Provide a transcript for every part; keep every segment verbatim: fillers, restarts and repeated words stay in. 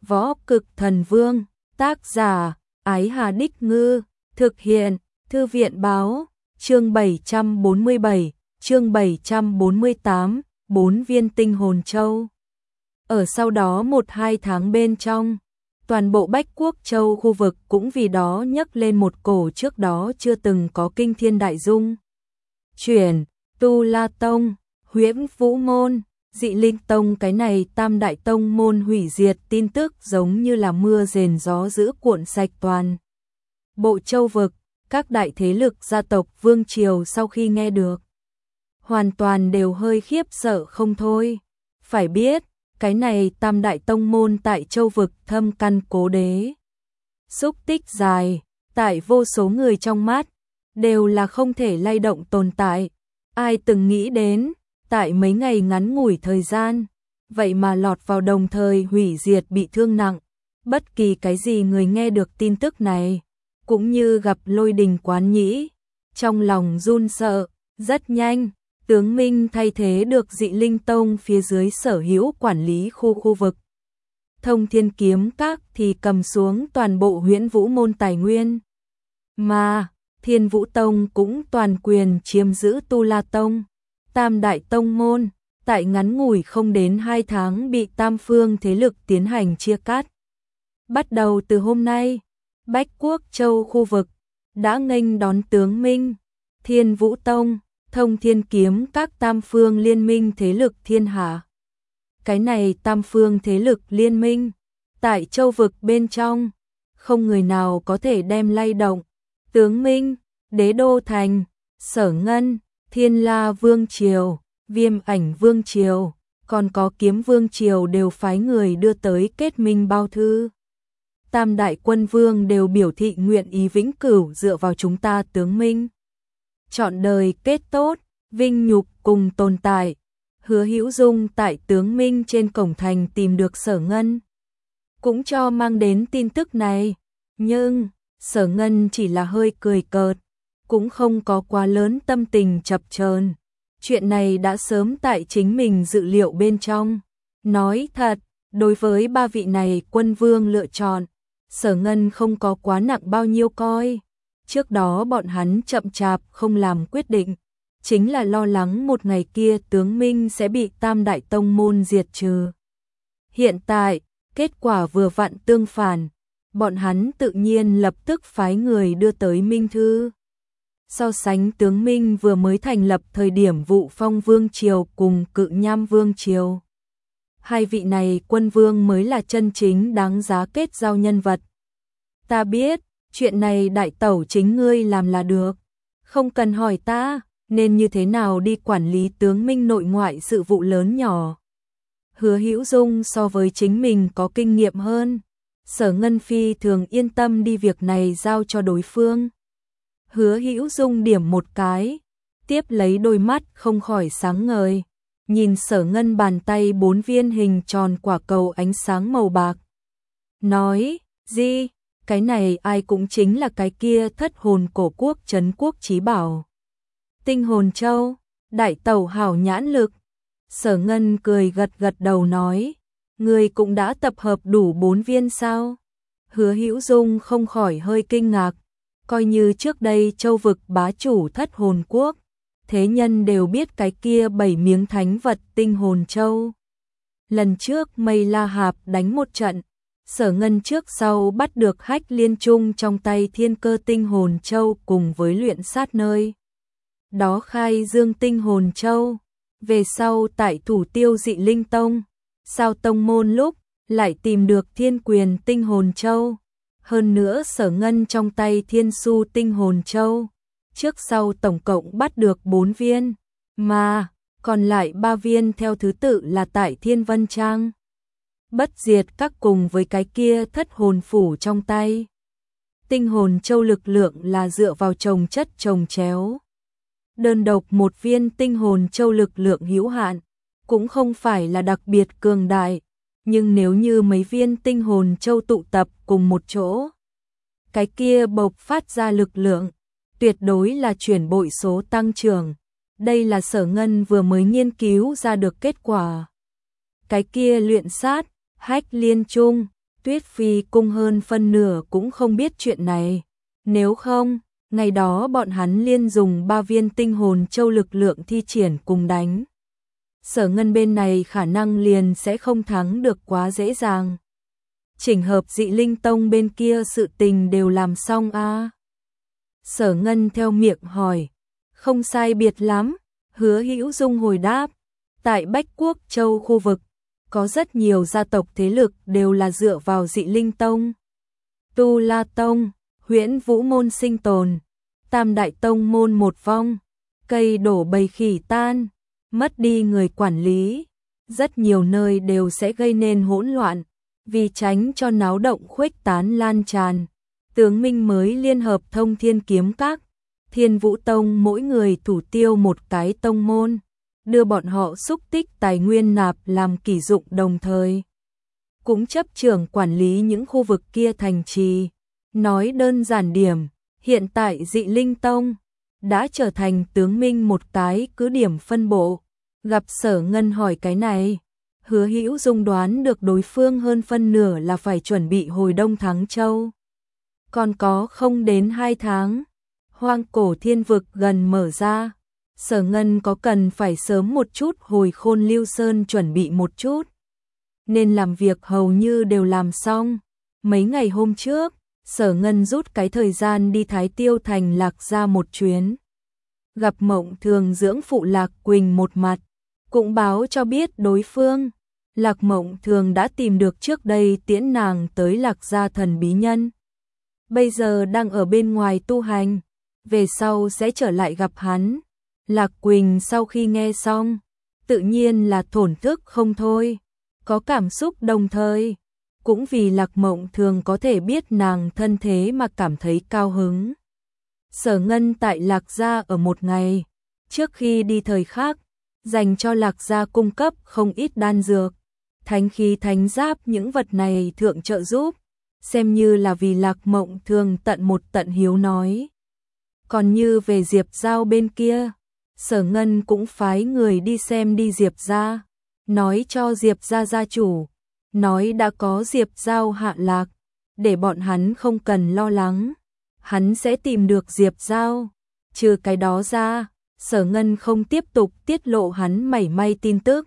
Võ Cực Thần Vương, tác giả, Ái Hà Đích Ngư, thực hiện, Thư viện Báo, chương bảy trăm bốn mươi bảy, chương bảy trăm bốn mươi tám, bốn viên tinh hồn châu. Ở sau đó một hai tháng bên trong, toàn bộ Bách Quốc Châu khu vực cũng vì đó nhấc lên một cổ trước đó chưa từng có kinh thiên đại dung. Chuyển, Tu La Tông, Huyễn Vũ Môn, Dị Linh Tông, cái này tam đại tông môn hủy diệt tin tức giống như là mưa rền gió dữ cuộn sạch toàn bộ châu vực. Các đại thế lực gia tộc vương triều sau khi nghe được, hoàn toàn đều hơi khiếp sợ không thôi. Phải biết, cái này tam đại tông môn tại châu vực thâm căn cố đế. Xúc tích dài, tại vô số người trong mắt, đều là không thể lay động tồn tại. Ai từng nghĩ đến, tại mấy ngày ngắn ngủi thời gian, vậy mà lọt vào đồng thời hủy diệt bị thương nặng. Bất kỳ cái gì người nghe được tin tức này, cũng như gặp lôi đình quán nhĩ, trong lòng run sợ. Rất nhanh, tướng Minh thay thế được Dị Linh Tông phía dưới sở hữu quản lý khu khu vực. Thông Thiên Kiếm Các thì cầm xuống toàn bộ Huyễn Vũ Môn tài nguyên, mà Thiên Vũ Tông cũng toàn quyền chiếm giữ Tu La Tông. Tam đại tông môn, tại ngắn ngủi không đến hai tháng bị tam phương thế lực tiến hành chia cắt. Bắt đầu từ hôm nay, Bách Quốc Châu khu vực đã nghênh đón tướng Minh, Thiên Vũ Tông, Thông Thiên Kiếm Các tam phương liên minh thế lực thiên hạ. Cái này tam phương thế lực liên minh, tại châu vực bên trong, không người nào có thể đem lay động. Tướng Minh, Đế Đô Thành, Sở Ngân, Thiên La Vương Triều, Viêm Ảnh Vương Triều, còn có Kiếm Vương Triều đều phái người đưa tới kết minh bao thư. Tam đại quân vương đều biểu thị nguyện ý vĩnh cửu dựa vào chúng ta tướng Minh. Chọn đời kết tốt, vinh nhục cùng tồn tại. Hứa Hữu Dung tại tướng Minh trên cổng thành tìm được Sở Ngân, cũng cho mang đến tin tức này. Nhưng, Sở Ngân chỉ là hơi cười cợt, cũng không có quá lớn tâm tình chập chờn. Chuyện này đã sớm tại chính mình dự liệu bên trong. Nói thật, đối với ba vị này quân vương lựa chọn, Sở Ngân không có quá nặng bao nhiêu coi. Trước đó bọn hắn chậm chạp không làm quyết định, chính là lo lắng một ngày kia tướng Minh sẽ bị tam đại tông môn diệt trừ. Hiện tại, kết quả vừa vặn tương phản, bọn hắn tự nhiên lập tức phái người đưa tới Minh Thư. So sánh tướng Minh vừa mới thành lập thời điểm Vụ Phong Vương Triều cùng Cự Nham Vương Triều, hai vị này quân vương mới là chân chính đáng giá kết giao nhân vật. Ta biết, chuyện này đại tẩu chính ngươi làm là được, không cần hỏi ta, nên như thế nào đi quản lý tướng Minh nội ngoại sự vụ lớn nhỏ. Hứa Hữu Dung so với chính mình có kinh nghiệm hơn, Sở Ngân phi thường yên tâm đi việc này giao cho đối phương. Hứa Hữu Dung điểm một cái, tiếp lấy đôi mắt không khỏi sáng ngời, nhìn Sở Ngân bàn tay bốn viên hình tròn quả cầu ánh sáng màu bạc. Nói, gì, cái này ai cũng chính là cái kia thất hồn cổ quốc trấn quốc chí bảo. Tinh hồn châu, đại tẩu hảo nhãn lực. Sở Ngân cười gật gật đầu nói, người cũng đã tập hợp đủ bốn viên sao? Hứa Hữu Dung không khỏi hơi kinh ngạc. Coi như trước đây châu vực bá chủ thất hồn quốc, thế nhân đều biết cái kia bảy miếng thánh vật tinh hồn châu. Lần trước Mây La Hạp đánh một trận, Sở Ngân trước sau bắt được Hách Liên Trung trong tay thiên cơ tinh hồn châu cùng với luyện sát nơi đó khai dương tinh hồn châu. Về sau tại thủ tiêu Dị Linh Tông, sao tông môn lúc lại tìm được thiên quyền tinh hồn châu. Hơn nữa Sở Ngân trong tay thiên su tinh hồn châu, trước sau tổng cộng bắt được bốn viên, mà còn lại ba viên theo thứ tự là tại Thiên Vân Trang, Bất Diệt Các cùng với cái kia thất hồn phủ trong tay. Tinh hồn châu lực lượng là dựa vào chồng chất chồng chéo. Đơn độc một viên tinh hồn châu lực lượng hữu hạn, cũng không phải là đặc biệt cường đại. Nhưng nếu như mấy viên tinh hồn châu tụ tập cùng một chỗ, cái kia bộc phát ra lực lượng, tuyệt đối là chuyển bội số tăng trưởng. Đây là Sở Ngân vừa mới nghiên cứu ra được kết quả. Cái kia luyện sát, Hách Liên Trung, Tuyết Phi cung hơn phân nửa cũng không biết chuyện này. Nếu không, ngày đó bọn hắn liên dùng ba viên tinh hồn châu lực lượng thi triển cùng đánh. Sở Ngân bên này khả năng liền sẽ không thắng được quá dễ dàng. Chỉnh hợp Dị Linh Tông bên kia sự tình đều làm xong a à? Sở Ngân theo miệng hỏi. Không sai biệt lắm, Hứa Hữu Dung hồi đáp. Tại Bách Quốc Châu khu vực, có rất nhiều gia tộc thế lực đều là dựa vào Dị Linh Tông. Tu La Tông, Huyễn Vũ Môn sinh tồn, Tam Đại Tông môn một vong, cây đổ bầy khỉ tan, mất đi người quản lý, rất nhiều nơi đều sẽ gây nên hỗn loạn, vì tránh cho náo động khuếch tán lan tràn. Tướng Minh mới liên hợp Thông Thiên Kiếm Các, Thiên Vũ Tông mỗi người thủ tiêu một cái tông môn, đưa bọn họ xúc tích tài nguyên nạp làm kỷ dụng đồng thời. Cũng chấp trưởng quản lý những khu vực kia thành trì. Nói đơn giản điểm, hiện tại Dị Linh Tông đã trở thành tướng Minh một cái cứ điểm phân bộ. Gặp Sở Ngân hỏi cái này, Hứa Hữu Dung đoán được đối phương hơn phân nửa là phải chuẩn bị hồi Đông Thắng Châu. Còn có không đến hai tháng, Hoang Cổ Thiên Vực gần mở ra. Sở Ngân có cần phải sớm một chút hồi Khôn Lưu Sơn chuẩn bị một chút. Nên làm việc hầu như đều làm xong. Mấy ngày hôm trước, Sở Ngân rút cái thời gian đi Thái Tiêu Thành Lạc Gia một chuyến. Gặp Mộng Thường dưỡng phụ Lạc Quỳnh một mặt, cũng báo cho biết đối phương. Lạc Mộng Thường đã tìm được trước đây tiễn nàng tới Lạc Gia thần bí nhân. Bây giờ đang ở bên ngoài tu hành, về sau sẽ trở lại gặp hắn. Lạc Quỳnh sau khi nghe xong, tự nhiên là thổn thức không thôi, có cảm xúc đồng thời, cũng vì Lạc Mộng Thường có thể biết nàng thân thế mà cảm thấy cao hứng. Sở Ngân tại Lạc Gia ở một ngày, trước khi đi thời khác, dành cho Lạc Gia cung cấp không ít đan dược, thánh khí thánh giáp những vật này thượng trợ giúp, xem như là vì Lạc Mộng Thường tận một tận hiếu nói. Còn như về Diệp Giao bên kia, Sở Ngân cũng phái người đi xem đi Diệp gia, nói cho Diệp gia gia chủ, nói đã có Diệp Giao hạ lạc, để bọn hắn không cần lo lắng, hắn sẽ tìm được Diệp Giao. Trừ cái đó ra, Sở Ngân không tiếp tục tiết lộ hắn mảy may tin tức.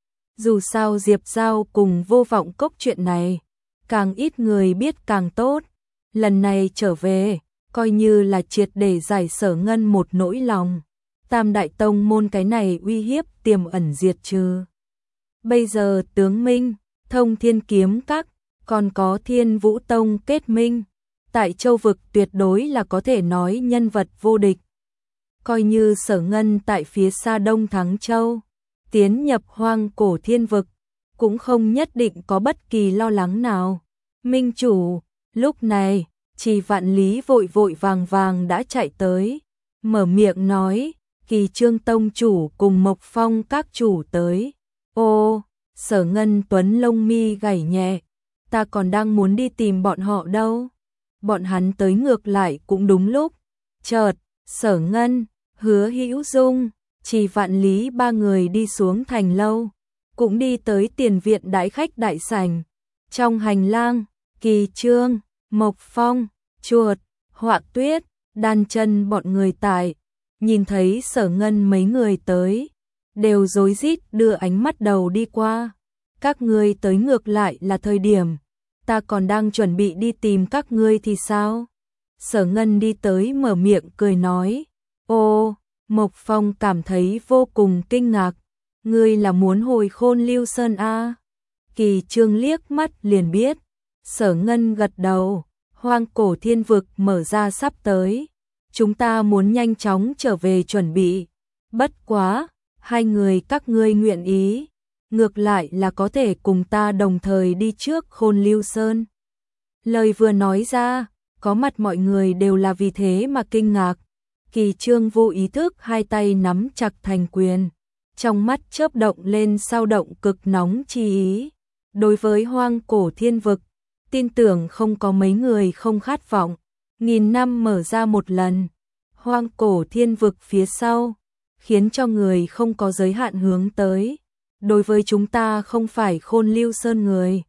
Dù sao Diệp Giao cùng Vô Vọng Cốc chuyện này, càng ít người biết càng tốt. Lần này trở về, coi như là triệt để giải Sở Ngân một nỗi lòng. Tam Đại Tông môn cái này uy hiếp tiềm ẩn diệt trừ. Bây giờ tướng Minh, Thông Thiên Kiếm Các, còn có Thiên Vũ Tông kết minh, tại châu vực tuyệt đối là có thể nói nhân vật vô địch. Coi như Sở Ngân tại phía xa Đông Thắng Châu, tiến nhập Hoang Cổ Thiên Vực, cũng không nhất định có bất kỳ lo lắng nào. Minh chủ, lúc này, Trì Vạn Lý vội vội vàng vàng đã chạy tới, mở miệng nói, Kỳ Trương Tông chủ cùng Mộc Phong các chủ tới. Ô, Sở Ngân Tuấn lông mi gảy nhẹ, ta còn đang muốn đi tìm bọn họ đâu. Bọn hắn tới ngược lại cũng đúng lúc. Chợt, Sở Ngân, Hứa Hữu Dung, Trì Vạn Lý ba người đi xuống thành lâu, cũng đi tới tiền viện đại khách đại sảnh. Trong hành lang, Kỳ Trương, Mộc Phong, Chuột, Họa Tuyết, Đan Chân bọn người tại, nhìn thấy Sở Ngân mấy người tới, đều rối rít đưa ánh mắt đầu đi qua. Các ngươi tới ngược lại là thời điểm, ta còn đang chuẩn bị đi tìm các ngươi thì sao? Sở Ngân đi tới mở miệng cười nói, ô, Mộc Phong cảm thấy vô cùng kinh ngạc, ngươi là muốn hồi Khôn Lưu Sơn a? À? Kỳ Trương liếc mắt liền biết, Sở Ngân gật đầu, Hoang Cổ Thiên Vực mở ra sắp tới, chúng ta muốn nhanh chóng trở về chuẩn bị, bất quá, hai người các ngươi nguyện ý, ngược lại là có thể cùng ta đồng thời đi trước Khôn Lưu Sơn. Lời vừa nói ra, có mặt mọi người đều là vì thế mà kinh ngạc. Kỳ Trương vô ý thức hai tay nắm chặt thành quyền, trong mắt chớp động lên sao động cực nóng chi ý. Đối với Hoang Cổ Thiên Vực, tin tưởng không có mấy người không khát vọng, nghìn năm mở ra một lần. Hoang Cổ Thiên Vực phía sau, khiến cho người không có giới hạn hướng tới. Đối với chúng ta không phải Khôn Lưu Sơn người,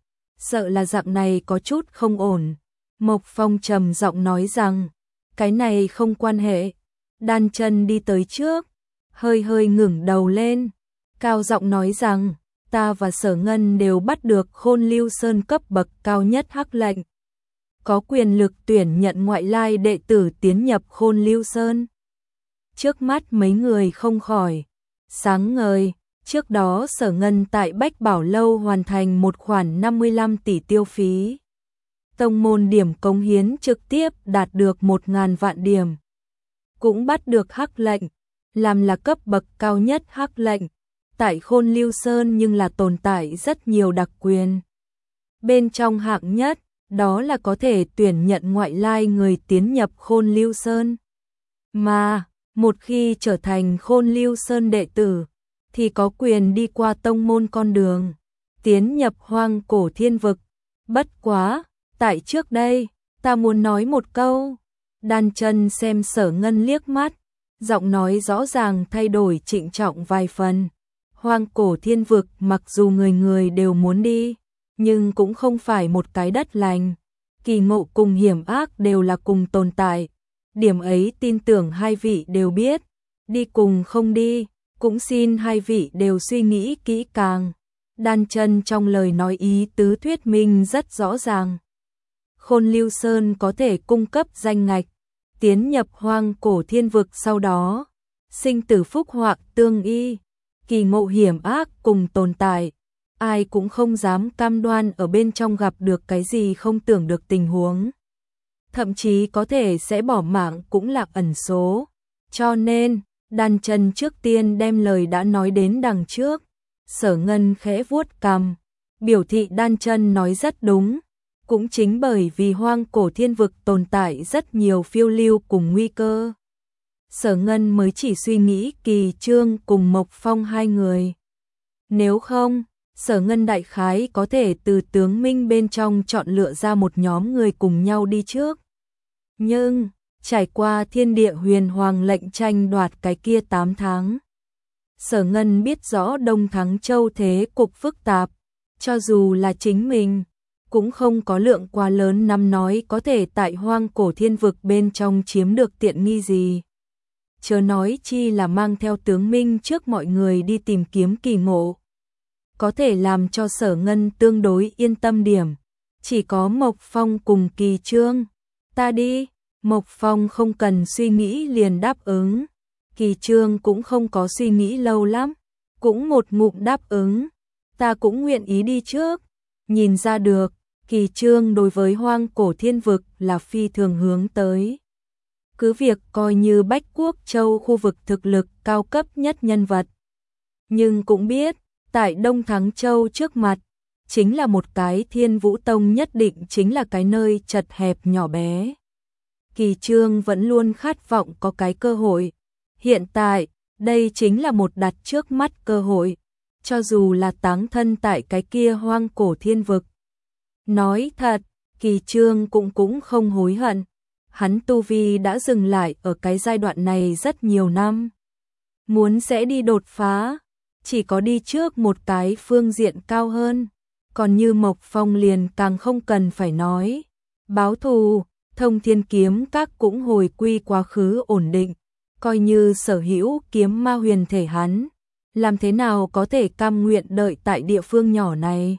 sợ là dạng này có chút không ổn. Mộc Phong trầm giọng nói rằng, cái này không quan hệ. Đan Chân đi tới trước, hơi hơi ngẩng đầu lên, cao giọng nói rằng, ta và Sở Ngân đều bắt được Khôn Lưu Sơn cấp bậc cao nhất hắc lệnh, có quyền lực tuyển nhận ngoại lai đệ tử tiến nhập Khôn Lưu Sơn. Trước mắt mấy người không khỏi sáng ngời, trước đó Sở Ngân tại Bách Bảo Lâu hoàn thành một khoản năm mươi lăm tỷ tiêu phí. Tông môn điểm cống hiến trực tiếp đạt được một nghìn vạn điểm. Cũng bắt được hắc lệnh, làm là cấp bậc cao nhất hắc lệnh. Tại Khôn Lưu Sơn nhưng là tồn tại rất nhiều đặc quyền. Bên trong hạng nhất, đó là có thể tuyển nhận ngoại lai người tiến nhập Khôn Lưu Sơn. Mà, một khi trở thành Khôn Lưu Sơn đệ tử, thì có quyền đi qua tông môn con đường, tiến nhập hoang cổ thiên vực. Bất quá, tại trước đây, ta muốn nói một câu. Đan Chân xem Sở Ngân liếc mắt, giọng nói rõ ràng thay đổi trịnh trọng vài phần. Hoang cổ thiên vực mặc dù người người đều muốn đi, nhưng cũng không phải một cái đất lành. Kỳ ngộ cùng hiểm ác đều là cùng tồn tại. Điểm ấy tin tưởng hai vị đều biết. Đi cùng không đi, cũng xin hai vị đều suy nghĩ kỹ càng. Đan Chân trong lời nói ý tứ thuyết minh rất rõ ràng. Khôn Lưu Sơn có thể cung cấp danh ngạch, tiến nhập hoang cổ thiên vực sau đó. Sinh tử phúc họa tương y, kỳ ngộ hiểm ác cùng tồn tại. Ai cũng không dám cam đoan ở bên trong gặp được cái gì không tưởng được tình huống. Thậm chí có thể sẽ bỏ mạng cũng là ẩn số. Cho nên, Đan Chân trước tiên đem lời đã nói đến đằng trước. Sở Ngân khẽ vuốt cằm, biểu thị Đan Chân nói rất đúng. Cũng chính bởi vì hoang cổ thiên vực tồn tại rất nhiều phiêu lưu cùng nguy cơ. Sở Ngân mới chỉ suy nghĩ Kỳ Trương cùng Mộc Phong hai người. Nếu không, Sở Ngân đại khái có thể từ tướng minh bên trong chọn lựa ra một nhóm người cùng nhau đi trước. Nhưng, trải qua thiên địa huyền hoàng lệnh tranh đoạt cái kia tám tháng. Sở Ngân biết rõ Đông Thắng Châu thế cục phức tạp, cho dù là chính mình, cũng không có lượng quá lớn năm nói có thể tại hoang cổ thiên vực bên trong chiếm được tiện nghi gì. Chớ nói chi là mang theo tướng minh trước mọi người đi tìm kiếm kỳ ngộ. Có thể làm cho Sở Ngân tương đối yên tâm điểm. Chỉ có Mộc Phong cùng Kỳ Trương. Ta đi, Mộc Phong không cần suy nghĩ liền đáp ứng. Kỳ Trương cũng không có suy nghĩ lâu lắm. Cũng một ngụm đáp ứng. Ta cũng nguyện ý đi trước. Nhìn ra được, Kỳ Trương đối với hoang cổ thiên vực là phi thường hướng tới. Cứ việc coi như Bách Quốc Châu khu vực thực lực cao cấp nhất nhân vật. Nhưng cũng biết, tại Đông Thắng Châu trước mặt, chính là một cái Thiên Vũ Tông nhất định chính là cái nơi chật hẹp nhỏ bé. Kỳ Trương vẫn luôn khát vọng có cái cơ hội. Hiện tại, đây chính là một đặt trước mắt cơ hội. Cho dù là táng thân tại cái kia hoang cổ thiên vực. Nói thật, Kỳ Trương cũng cũng không hối hận. Hắn tu vi đã dừng lại ở cái giai đoạn này rất nhiều năm. Muốn sẽ đi đột phá, chỉ có đi trước một cái phương diện cao hơn. Còn như Mộc Phong liền càng không cần phải nói. Báo thù, Thông Thiên Kiếm Các cũng hồi quy quá khứ ổn định. Coi như sở hữu kiếm ma huyền thể hắn. Làm thế nào có thể cam nguyện đợi tại địa phương nhỏ này?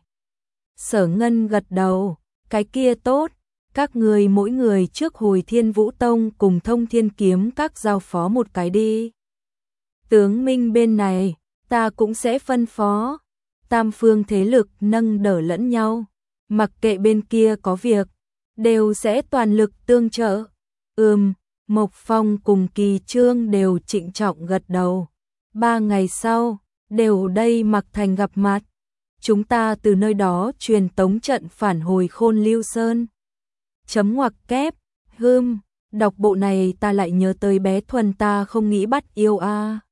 Sở Ngân gật đầu, cái kia tốt. Các người mỗi người trước hồi Thiên Vũ Tông cùng Thông Thiên Kiếm Các giao phó một cái đi. Tướng minh bên này, ta cũng sẽ phân phó. Tam phương thế lực nâng đỡ lẫn nhau. Mặc kệ bên kia có việc, đều sẽ toàn lực tương trợ. Ừm, Mộc Phong cùng Kỳ Trương đều trịnh trọng gật đầu. Ba ngày sau, đều đây Mặc Thành gặp mặt. Chúng ta từ nơi đó truyền tống trận phản hồi Khôn Lưu Sơn. Chấm ngoặc kép, hưm, đọc bộ này ta lại nhớ tới bé Thuần ta không nghĩ bắt yêu a.